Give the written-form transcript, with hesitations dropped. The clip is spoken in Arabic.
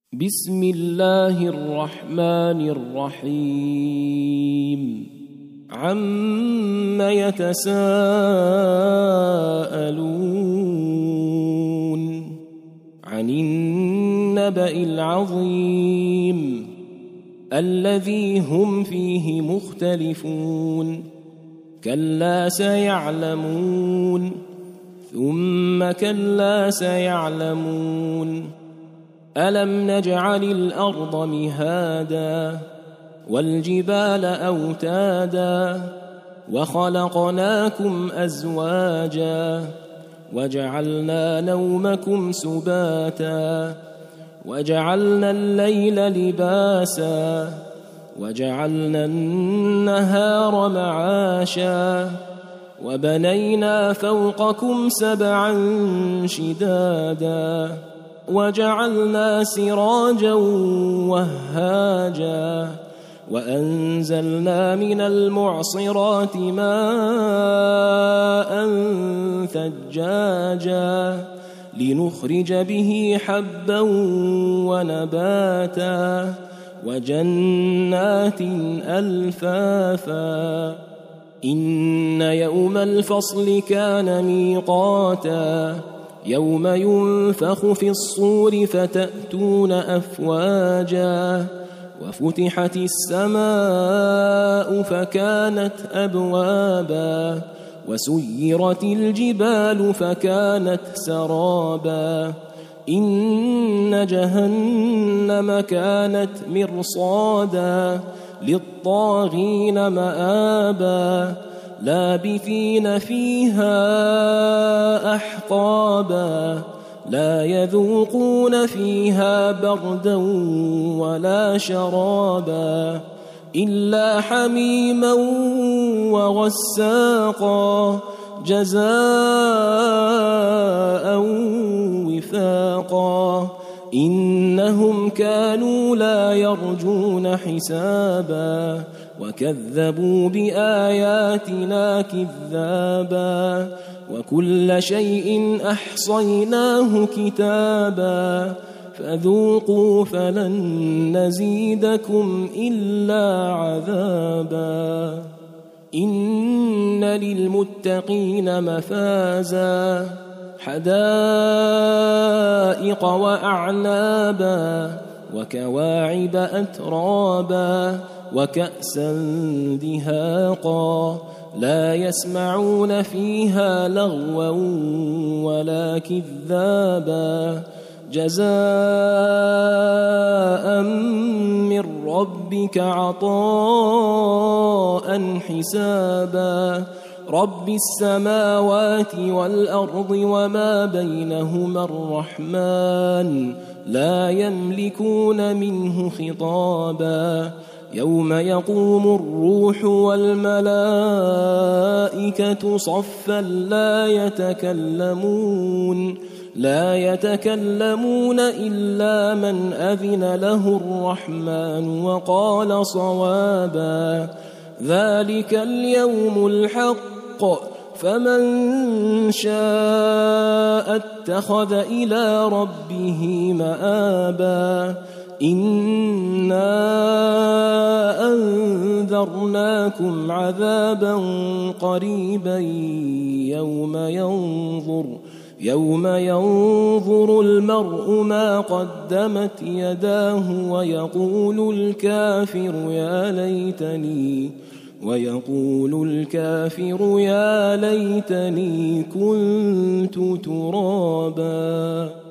بسم الله الرحمن الرحيم عم يتساءلون عن النبأ العظيم الذي هم فيه مختلفون كلا سيعلمون ثم كلا سيعلمون ألم نجعل الأرض مهادا والجبال أوتادا وخلقناكم أزواجا وجعلنا نومكم سباتا وجعلنا الليل لباسا وجعلنا النهار معاشا وبنينا فوقكم سبعا شدادا وجعلنا سراجا وهاجا وأنزلنا من المعصرات ماء ثجاجا لنخرج به حبا ونباتا وجنات ألفافا إن يوم الفصل كان ميقاتا يوم ينفخ في الصور فتأتون أفواجا وفتحت السماء فكانت أبوابا وسيرت الجبال فكانت سرابا إن جهنم كانت مرصادا للطاغين مآبا لابثين فيها أحقابا لا يذوقون فيها بردا ولا شرابا إلا حميما وغساقا جزاء وفاقا إنهم كانوا لا يرجون حسابا وكذبوا بآياتنا كذابا وكل شيء أحصيناه كتابا فذوقوا فلن نزيدكم إلا عذابا إن للمتقين مفازا حدائق وأعنابا وكواعب أترابا وكأسا دهاقا لا يسمعون فيها لغوا ولا كذابا جزاء من ربك عطاء حسابا رب السماوات والأرض وما بينهما الرحمن لا يملكون منه خطابا يوم يقوم الروح والملائكة صفا لا يتكلمون إلا من أذن له الرحمن وقال صوابا ذلك اليوم الحق فمن شاء اتخذ إلى ربه مآبا إنا أنذرناكم عذابا قريبا يوم ينظر المرء ما قدمت يداه ويقول الكافر يا ليتني كنت ترابا.